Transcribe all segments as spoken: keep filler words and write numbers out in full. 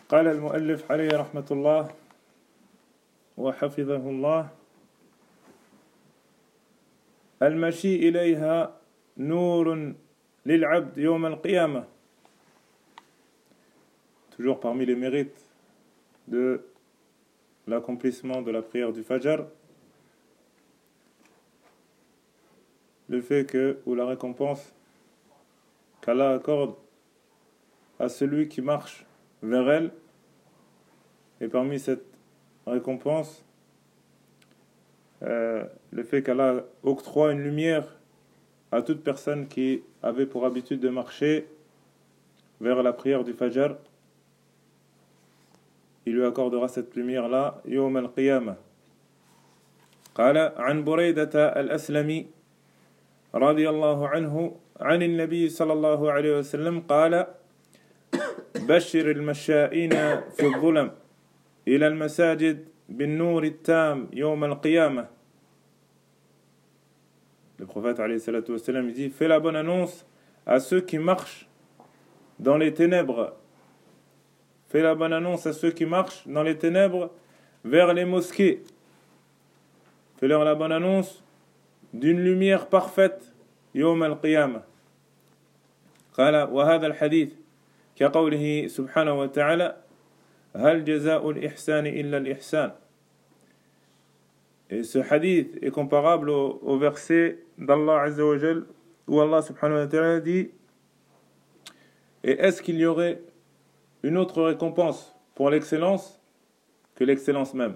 قال المؤلف عليه رحمة الله وحفظه الله: المشي إليها نور للعبد يوم القيامة. Toujours parmi les mérites de l'accomplissement de la prière du Fajr, le fait que, ou la récompense qu'Allah accorde à celui qui marche vers elle, et parmi cette récompense, euh, le fait qu'Allah octroie une lumière à toute personne qui avait pour habitude de marcher vers la prière du Fajr. Il lui accordera cette lumière-là يوم القيامة. قال عن بريدة الأسلمي رضي الله عنه عن النبي صلى الله عليه وسلم قال: بشر المشائين في الظلم إلى المساجد بالنور التام يوم القيامة. Le prophète alayhi salatu wassalam dit: fais la bonne annonce à ceux qui marchent dans les ténèbres. Fais la bonne annonce à ceux qui marchent dans les ténèbres vers les mosquées. Fais-leur la bonne annonce d'une lumière parfaite يوم القيامة. قال: وهذا الحديث كقوله سبحانه وتعالى: هل جزاء الإحسان إلا الإحسان. Et ce hadith est comparable au, au verset d'Allah Azza wa Jal où Allah subhanahu wa ta'ala dit: et est-ce qu'il y aurait une autre récompense pour l'excellence que l'excellence même?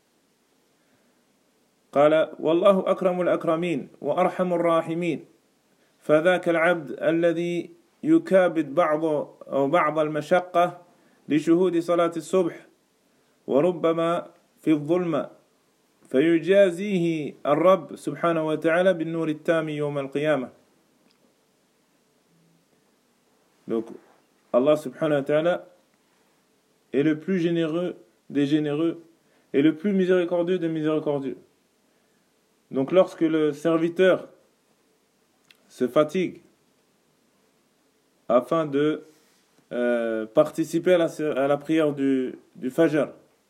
قال: والله أكرم الأكرمين وأرحم الراحمين فذاك العبد الذي يكابد بعض أو بعض المشقة لشهود صلاة الصبح وربما في الظلمة فيجازيه الرب سبحانه وتعالى بالنور التام يوم القيامة. Donc Allah subhanahu wa ta'ala est le plus généreux des généreux et le plus miséricordieux des miséricordieux. Donc lorsque le serviteur se fatigue afin de euh, participer à la, à la prière du, du Fajr,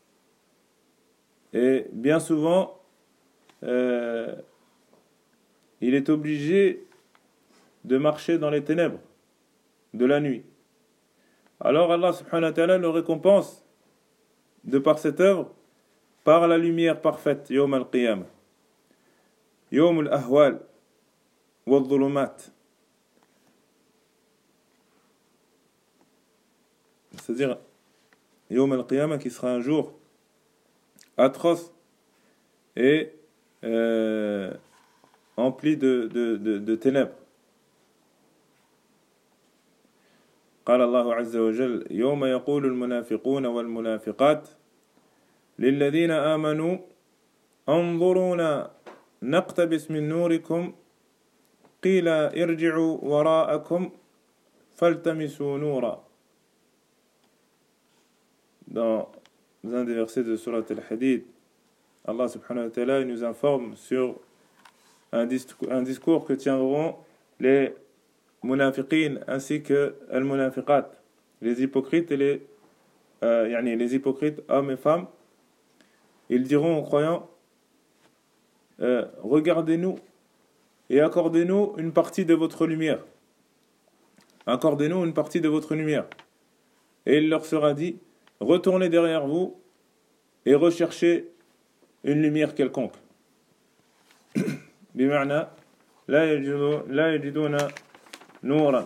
et bien souvent euh, il est obligé de marcher dans les ténèbres de la nuit, alors Allah subhanahu wa ta'ala le récompense de par cette œuvre par la lumière parfaite يوم القيامة يوم الأهوال والظلمات. C'est-à-dire يوم القيامة qui sera un jour atroce et euh, empli de, de, de, de ténèbres. قال الله عز وجل: يوم يقول المنافقون والمنافقات للذين آمنوا انظرونا نقتبس من نوركم قيل ارجعوا وراءكم فالتمسوا نورا. Dans un des versets de Surat Al-Hadid, Allah subhanahu wa ta'ala nous informe sur un discours, un discours que tiendront les munafiqin ainsi que al-munafiqat, les hypocrites et les, euh, yani les hypocrites hommes et femmes. Ils diront aux croyants: euh, regardez-nous et accordez-nous une partie de votre lumière. Accordez-nous une partie de votre lumière. Et il leur sera dit: retournez derrière vous et recherchez une lumière quelconque. بمعنى لا يجدون لا يجدون نورا.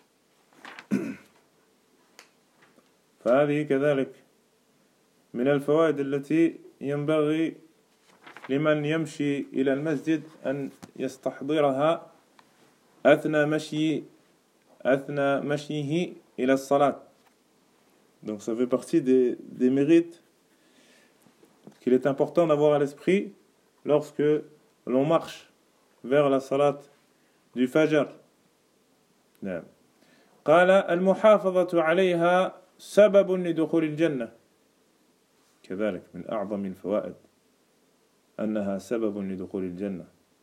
فهذه كذلك من الفوائد التي ينبغي لمن يمشي إلى المسجد أن يستحضرها أثناء مشي أثناء مشيه إلى الصلاة. Donc ça fait partie des, des mérites qu'il est important d'avoir à l'esprit lorsque l'on marche vers la salat du Fajr. نعم. قال: المحافظة عليها سبب لدخول الجنة. كذلك من أعظم الفوائد أنها سبب لدخول الجنة.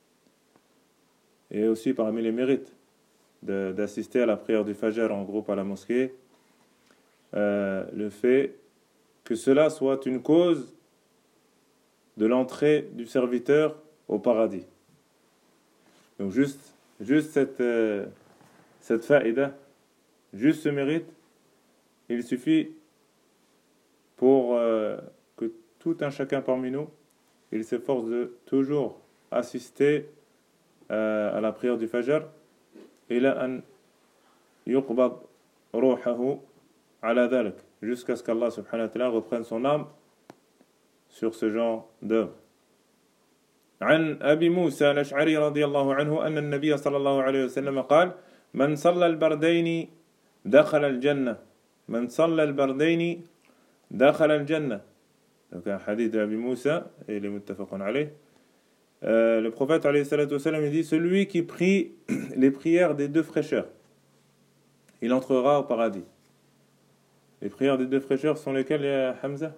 Et aussi parmi les mérites de, d'assister à la prière du Fajr en groupe à la mosquée, euh, le fait que cela soit une cause de l'entrée du serviteur au paradis. Donc juste, juste cette, euh, cette faïda, juste ce mérite, il suffit pour euh, que tout un chacun parmi nous, il s'efforce de toujours assister euh, à la prière du Fajr, ila an yuqbad ruhahu ala dhalik, jusqu'à ce qu'Allah subhanahu wa ta'ala reprenne son âme sur ce genre d'œuvre. عن أبي موسى الأشعري رضي الله عنه أن النبي صلى الله عليه وسلم قال من صلى البردين دخل الجنة من صلى البردين دخل الجنة. Donc un hadith d'Abi Moussa, et il est muttafaqun alayh. Euh, le prophète alayhi salatu wassalam, il dit celui qui prie les prières des deux fraîcheurs, il entrera au paradis. Les prières des deux fraîcheurs sont lesquelles, ya Hamza?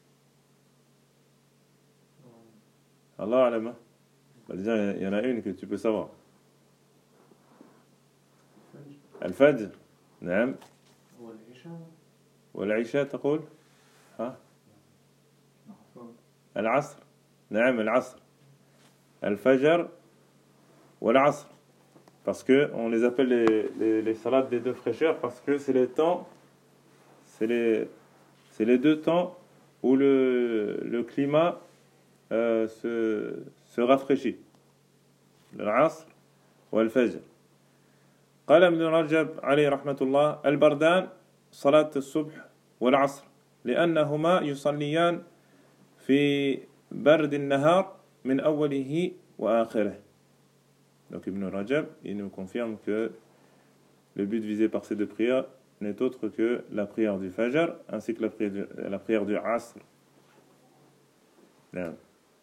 Allah alama. Bah, déjà, il y en a une que tu peux savoir. Al-Fajr. نعم. والعشاء تقول ها العصر. نعم العصر. Al-Fajr والعصر. Parce que on les appelle les, les, les salades des deux fraîcheurs parce que c'est les temps, c'est les, c'est les deux temps où le, le climat euh, se, se rafraîchit. العصر والفجر. قال ابن رجب عليه رحمة الله البردان صلاة الصبح والعصر لأنهما يصليان في برد النهار من أوله وآخره. Donc Ibn Rajab, il nous confirme que le but visé par ces deux prières n'est autre que la prière du Fajr ainsi que la prière du, la prière du Asr. نعم.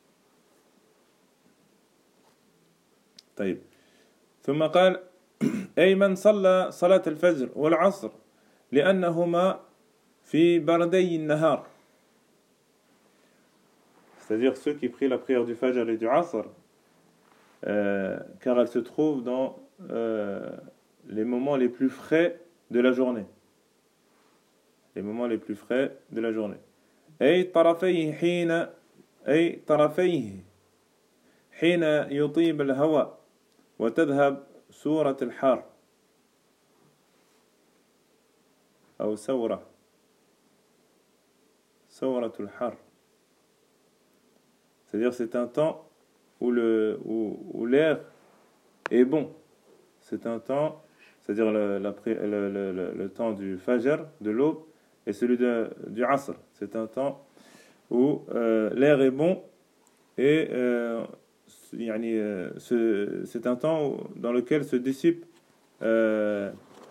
طيب. ثم قال أي من صلى صلاة الفجر والعصر لأنهما في بردي النهار. C'est-à-dire ceux qui prient la prière du Fajr et du Asr, euh, car elle se trouve dans euh, les moments les plus frais de la journée. Les moments les plus frais de la journée. أي طرفيه حين أي طرفيه حين يطيب الهواء وتذهب سورة الحار أو سورة سورة الحر. C'est-à-dire c'est un temps où le où, où l'air est bon. C'est un temps, c'est-à-dire le, la, le, le, le, le temps du Fajr, de l'aube, et celui de, du Asr. C'est un temps où euh, l'air est bon et euh, yani, euh, ce, c'est un temps où, dans lequel se dissipe euh,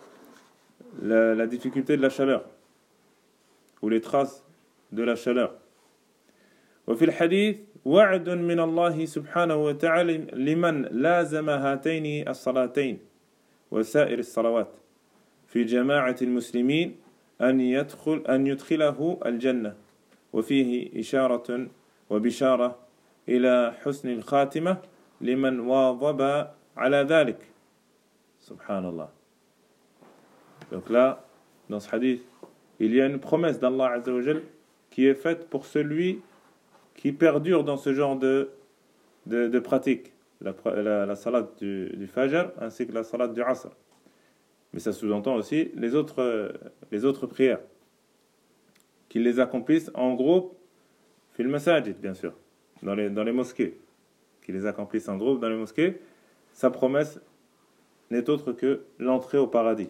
la, la difficulté de la chaleur ou les traces de la chaleur. وفي الحديث وعد من الله سبحانه وتعالى لمن لازم هاتين الصلاتين وسائر الصلوات في جماعة المسلمين أن يدخل أن يدخله الجنة وفيه إشارة وبشارة إلى حسن الخاتمة لمن واظب على ذلك. سبحان الله. Donc là, dans ce hadith, il y a une promesse d'Allah Azza wa Jal qui est faite pour celui qui perdure dans ce genre de, de, de pratique, la, la, la salade du, du Fajr ainsi que la salade du Asr. Mais ça sous-entend aussi les autres, les autres prières, qu'ils les accomplissent en groupe, fil masajid bien sûr, dans les, dans les mosquées, qu'ils les accomplissent en groupe dans les mosquées. Sa promesse n'est autre que l'entrée au paradis.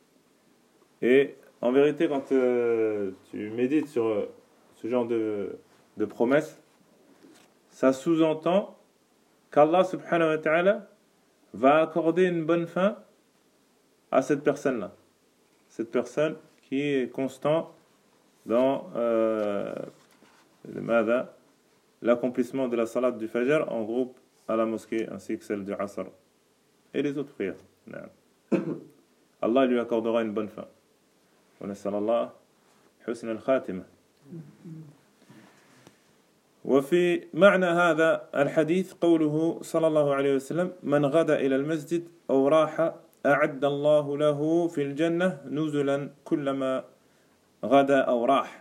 Et en vérité, quand euh, tu médites sur euh, ce genre de de promesse, ça sous-entend qu'Allah subhanahu wa ta'ala va accorder une bonne fin à cette personne-là. Cette personne qui est constant dans euh, l'accomplissement de la salat du Fajr en groupe à la mosquée ainsi que celle du Asr et les autres prières. Allah lui accordera une bonne fin. Wa nasallallahu husn al-khatimah. وفي معنى هذا الحديث قوله صلى الله عليه وسلم من غدا إلى المسجد أو راح أعد الله له في الجنة نزلا كلما غدا أو راح.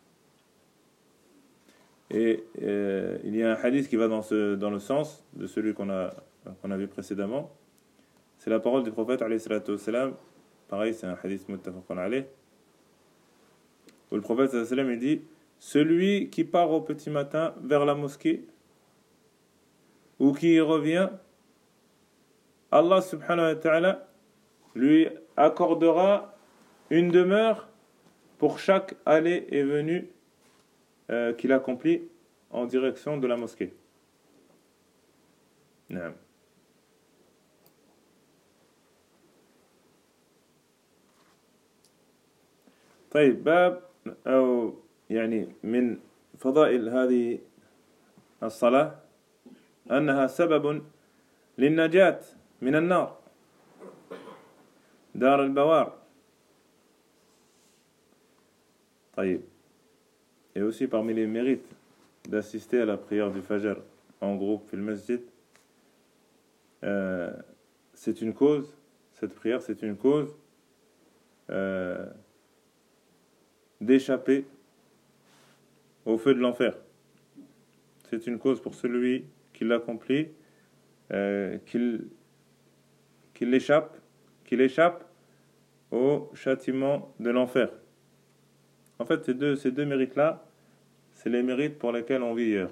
Et euh, il y a un hadith qui va dans, ce, dans le sens de celui qu'on a, qu'on a vu précédemment. C'est la parole du prophète alayhi salatu wassalam. Pareil, c'est un hadith muttafaqun alayh, où le prophète sallallahu alayhi wa sallam il dit: celui qui part au petit matin vers la mosquée ou qui y revient, Allah subhanahu wa ta'ala lui accordera une demeure pour chaque allée et venue euh, qu'il accomplit en direction de la mosquée. Naam. طيب باب أو يعني من فضائل هذه الصلاة أنها سبب للنجاة من النار دار البوار. طيب. Et aussi parmi les mérites d'assister à la prière du Fajr en groupe fil masjid, euh, c'est une cause, cette prière c'est une cause euh, d'échapper au feu de l'enfer. C'est une cause pour celui qui l'accomplit, euh, qu'il qu'il échappe, qu'il échappe au châtiment de l'enfer. En fait, ces deux, ces deux mérites-là, c'est les mérites pour lesquels on vit hier.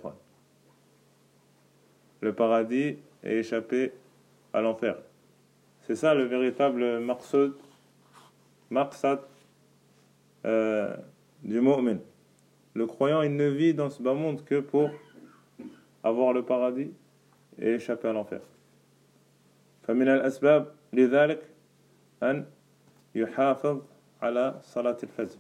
Le paradis et échapper à l'enfer. C'est ça le véritable maqsad, maqsad euh, du mu'min. Le croyant, il ne vit dans ce bas monde que pour avoir le paradis et échapper à l'enfer. فمن الأسباب لذلك أن يحافظ على صلاة الفجر.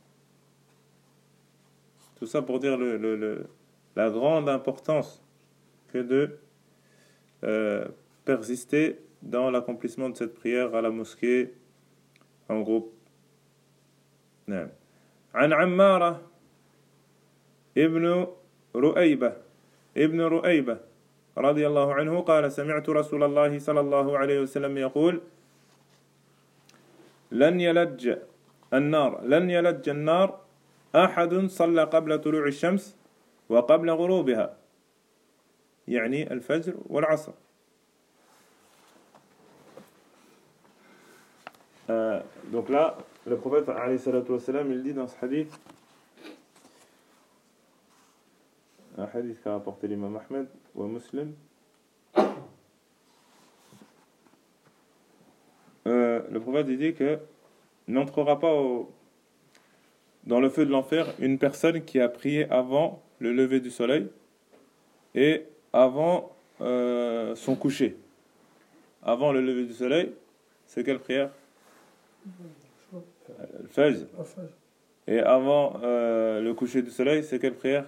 Tout ça pour dire le, le, le, la grande importance que de euh, persister dans l'accomplissement de cette prière à la mosquée en groupe. نعم. عن عمارة ابن رؤيبة ابن رؤيبة رضي الله عنه قال: سمعت رسول الله صلى الله عليه وسلم يقول: لن يلج النار لن يلج النار أحد صلى قبل طلوع الشمس وقبل غروبها، يعني الفجر والعصر. Euh, donc là, le prophète alayhi salatu wassalam, il dit dans ce hadith, un hadith qu'a rapporté l'imam Ahmed ou Muslim, euh, le prophète il dit que n'entrera pas au, dans le feu de l'enfer une personne qui a prié avant le lever du soleil et avant euh, son coucher. Avant le lever du soleil, c'est quelle prière? Le Fajr. Et avant euh, le coucher du soleil, c'est quelle prière?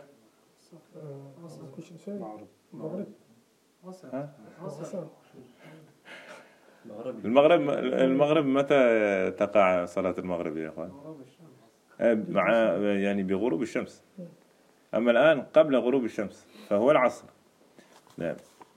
المغرب المغرب متى تقع صلاة المغرب يا اخوان؟ مع يعني بغروب الشمس. أما الآن قبل غروب الشمس فهو العصر. نعم.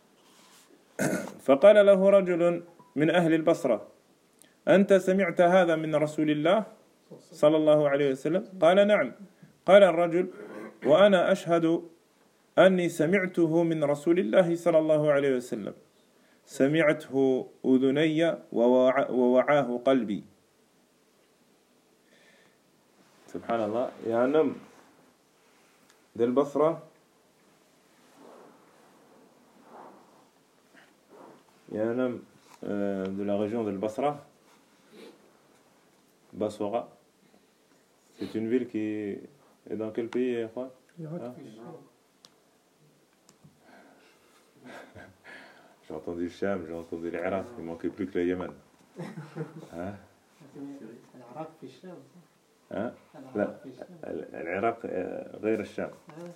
فقال له رجل من أهل البصرة: أنت سمعت هذا من رسول الله صلى الله عليه وسلم؟ قال: نعم. قال الرجل: وأنا أشهد أني سمعته من رسول الله صلى الله عليه وسلم، سمعته أذني ووعاه قلبي. سبحان الله. Il y a un homme d'El Basra, il y a un homme euh, de la région d'El Basra, Basora. C'est une ville qui est dans quel pays, quoi? Ah. J'ai entendu le Cham, j'ai entendu l'Irak, il manquait plus que le Yémen. Hein? Hein? لا العراق غير الشام.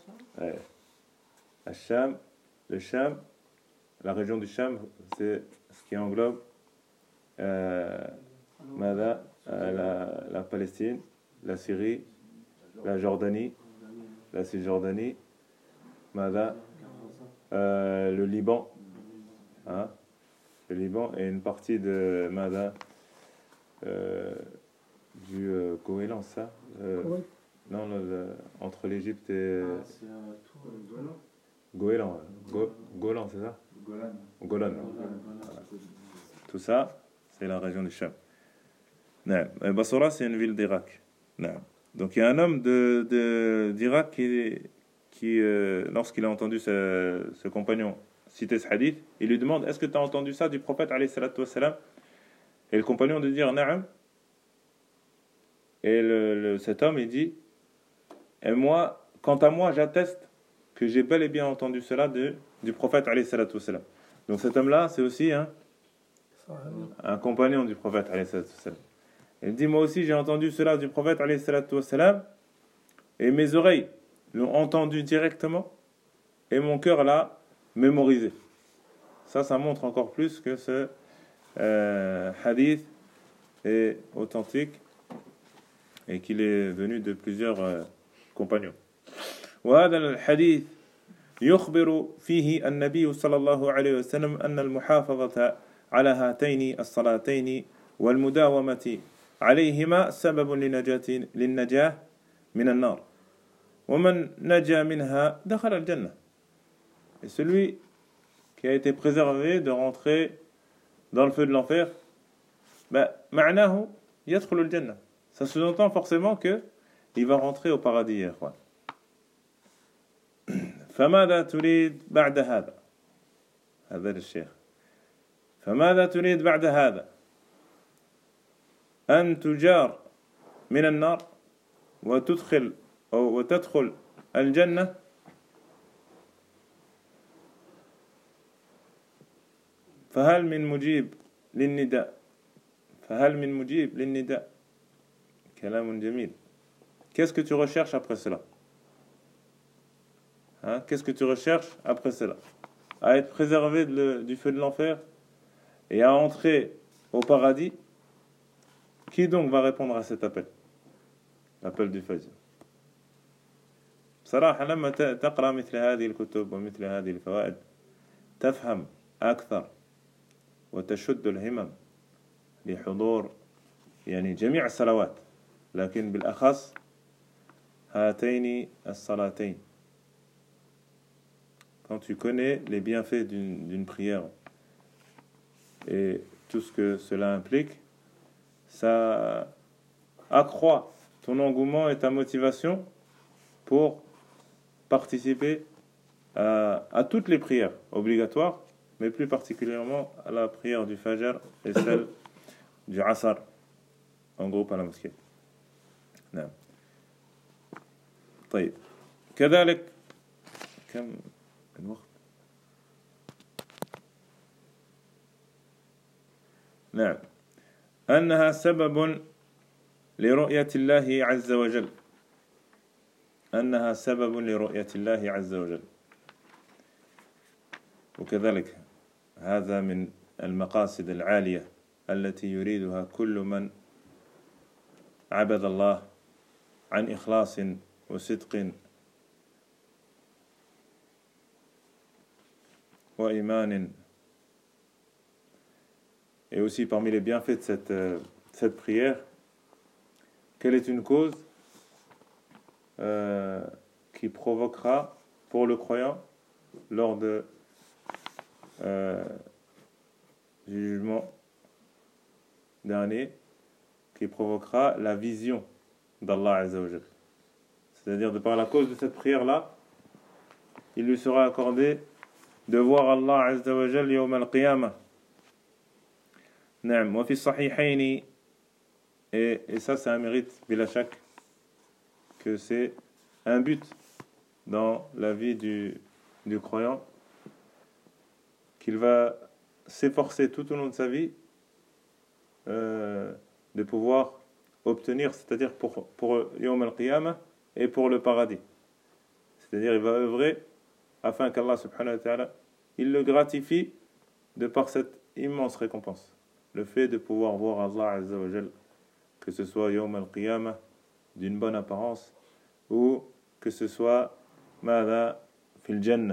الشام, le Cham, la région du Cham, c'est ce qui englobe euh, ماذا la, la Palestine, la Syrie, la Jordanie, la Cisjordanie, ماذا euh, le Liban, hein? Le Liban et une partie de ماذا euh, du euh, goéland, ça euh, Ouais. Non, le- le- entre l'Égypte et Ah, c'est euh, tout. euh, Golan. Goéland. ouais. Go- Golan, c'est ça Golan. Golan. Golan, Golan. Tout ça, c'est la région du Cham. Non. Et Bassora, c'est une ville d'Irak. Non. Donc il y a un homme de, de- d'Irak qui, qui euh, lorsqu'il a entendu ce, ce compagnon citer ce hadith, il lui demande est-ce que tu as entendu ça du prophète alayhi salatu wassalam? Et le compagnon de dire Na'am. Et le, le- cet homme il dit et moi, quant à moi, j'atteste que j'ai bel et bien entendu cela de, du prophète alayhi salatu wassalam. Donc cet homme-là, c'est aussi un, Sahabi. un compagnon du prophète alayhi salatu wassalam. Il dit moi aussi j'ai entendu cela du prophète alayhi salatu wassalam et mes oreilles l'ont entendu directement et mon cœur l'a mémorisé. Ça, ça montre encore plus que ce euh, hadith est authentique et qu'il est venu de plusieurs euh, compagnons. وهذا الحديث يخبر فيه النبي صلى الله عليه وسلم أن المحافظة على هاتين الصلاتين والمداومة عليهما سبب لنجاة للنجاة من النار ومن نجا منها دخل الجنة. Et celui qui a été préservé de rentrer dans le feu de l'enfer, bah, معناه يدخل الجنة. Ça sous-entend forcément que il va rentrer au paradis. يا إخوان. فماذا تريد بعد هذا؟ هذا الشيخ. فماذا تريد بعد هذا؟ أن تجار من النار وتدخل أو وتدخل الجنة فهل من مجيب للنداء فهل من مجيب للنداء كلام جميل. Qu'est-ce que tu recherches après cela? Hein? Qu'est-ce que tu recherches après cela? À être préservé de le, du feu de l'enfer et à entrer au paradis. Qui donc va répondre à cet appel? L'appel du Fajr. بصراحة لما تقرأ مثل هذه الكتب ومثل هذه الفوائد تفهم أكثر وتشد الهمم لحضور يعني جميع الصلوات لكن بالأخص هاتين الصلاتين. Quand tu connais les bienfaits d'une, d'une prière et tout ce que cela implique, ça accroît ton engouement et ta motivation pour participer à, à toutes les prières obligatoires, mais plus particulièrement à la prière du Fajr et celle du Asr en groupe à la mosquée. نعم. طيب كذلك كم الوقت؟ نعم. أنها سبب لرؤية الله عز وجل أنها سبب لرؤية الله عز وجل وكذلك هذا من المقاصد العالية التي يريدها كل من عبد الله عن إخلاص وصدق وإيمان. Et aussi parmi les bienfaits de cette, euh, cette prière, quelle est une cause euh, qui provoquera pour le croyant lors de euh, du jugement dernier, qui provoquera la vision d'Allah Azza wa Jal. C'est-à-dire de par la cause de cette prière-là, il lui sera accordé de voir Allah Azza wa Jal yawm al-qiyamah. نعم وفي الصحيحين et, et ça c'est un mérite bila shak que c'est un but dans la vie du, du croyant qu'il va s'efforcer tout au long de sa vie euh, de pouvoir obtenir, c'est-à-dire pour, pour Yawm al-Qiyamah et pour le paradis, c'est-à-dire il va œuvrer afin qu'Allah subhanahu wa ta'ala il le gratifie de par cette immense récompense. Le fait de pouvoir voir Allah Azza wa Jal, que ce soit Yawm al-Qiyamah, d'une bonne apparence, ou que ce soit Mada fil Jannah.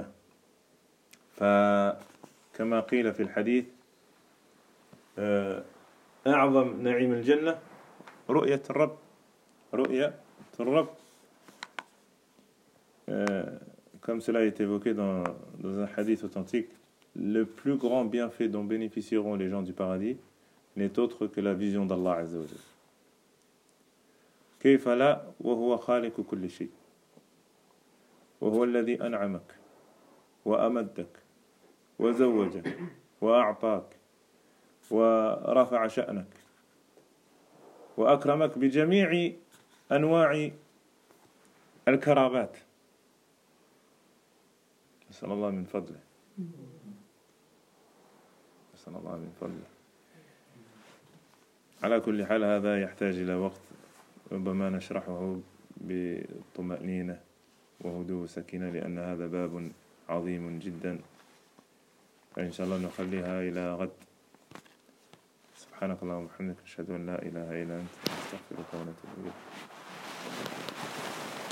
فكما قيل في الحديث أعظم نعيم الجنة رؤية الرب رؤية الرب euh, comme cela a été évoqué dans, dans un hadith authentique, le plus grand bienfait dont bénéficieront les gens du paradis n'est autre que la vision d'Allah Azza wa Jalla. كيف لا وهو خالق كل شيء وهو الذي أنعمك وأمدك وزوجك وأعطاك ورفع شأنك وأكرمك بجميع أنواع الكرامات. نسأل الله من فضله نسأل الله من فضله. على كل حال هذا يحتاج إلى وقت ربما نشرحه بطمأنينة وهدوء وسكينة لأن هذا باب عظيم جدا، فإن شاء الله نخليها إلى غد. سبحانك اللهم وبحمدك أشهد أن لا إله إلا أنت أستغفرك ونتوب إليك.